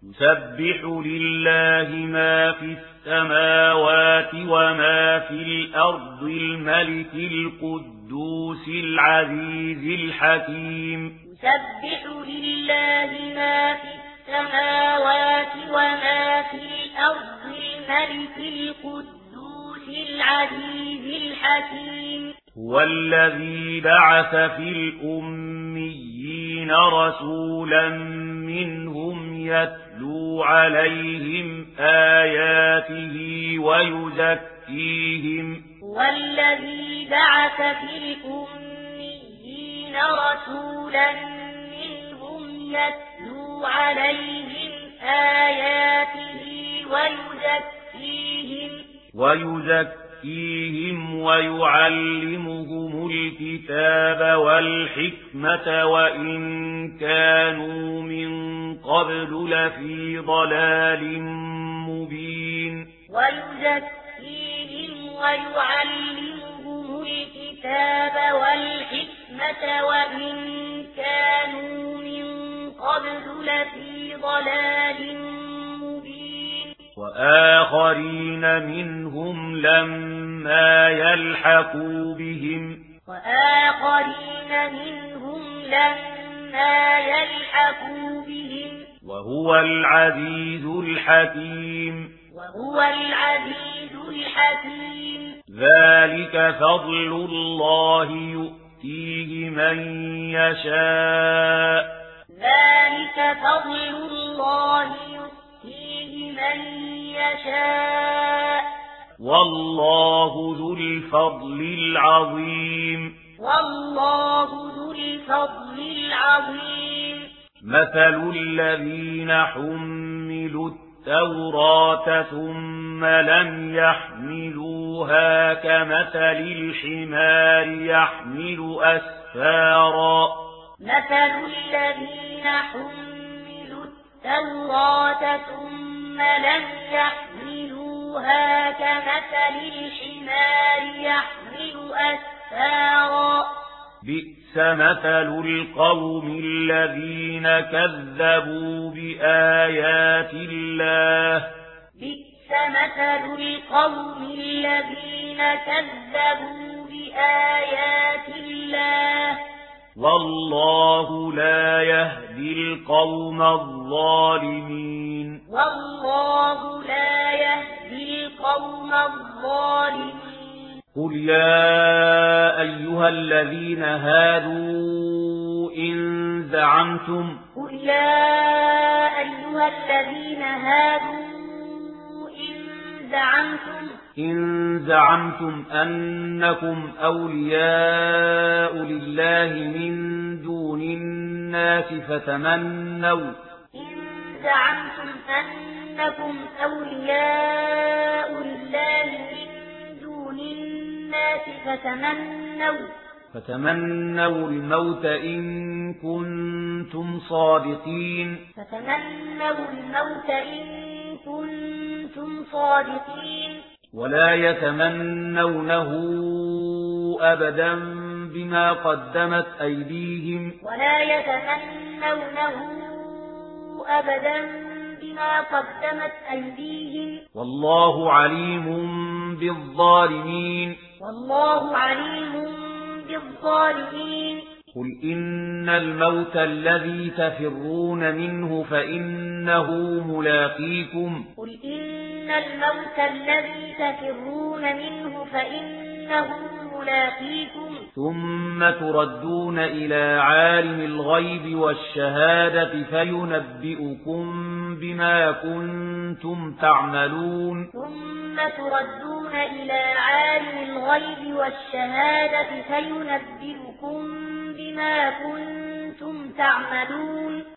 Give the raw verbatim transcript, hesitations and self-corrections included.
يسبح لله ما في السماوات وما في الأرض الملك القدوس العزيز الحكيم يسبح لله ما في السماوات وما في الأرض الملك القدوس العزيز الحكيم هو الذي بعث في الأميين رسولا منهم يتلو عليهم آياته ويزكيهم هو الذي بعث في الأميين رسولا منهم يتلو عليهم آياته ويزكيهم ويزكيهم ويعلمهم الكتاب والحكمة وإن كانوا من قبل لفي ضلال مبين ويزكيهم ويعلمهم الكتاب والحكمة وإن كانوا من قبل لفي ضلال مبين وآخرين منهم لما يلحقوا بهم وآخرين منهم لما يلحقوا بهم وهو العزيز الحكيم وهو العزيز الحكيم ذلك فضل الله يؤتيه من يشاء ذلك فضل الله يؤتيه من يشاء والله ذو الفضل العظيم والله ذو الفضل العظيم مثل الذين حملوا التوراة ثم لم يحملوها كمثل الحمار يحمل أسفارا مثل الذين حملوا التوراة ثم لم يحملوها كمثل الحمار يحمل أسفارا بئس مثل القوم الذين كذبوا بآيات الله بئس مثل القوم الذين كذبوا بآيات الله والله لا يهدي القوم الظالمين والله لا يهدي القوم الظالمين قل يا أيها الذين هادوا إن زعمتم قل يا أيها الذين هادوا إن زعمتم إن زعمتم أنكم أولياء لله من دون الناس فتمنوا إن زعمتم أنكم أولياء لله من دون الناس فتمنوا فتمنوا الموت إن كنتم صادقين فتمنوا الموت إن كنتم صادقين ولا يتمنونه أبدا بما قدمت أيديهم ولا يتمنونه أبدا بما قدمت أيديهم والله عليم بالظالمين والله عليم بالظالمين قل إن الموت الذي تفرون منه فإنه ملاقيكم قل إن الموت الذي تفرون منه فإنه ملاقيكم ثم تردون إلى عالم الغيب والشهادة فينبئكم بما كنتم تعملون ثم تردون إلى عالم الغيب والشهادة فينبئكم بما كنتم تعملون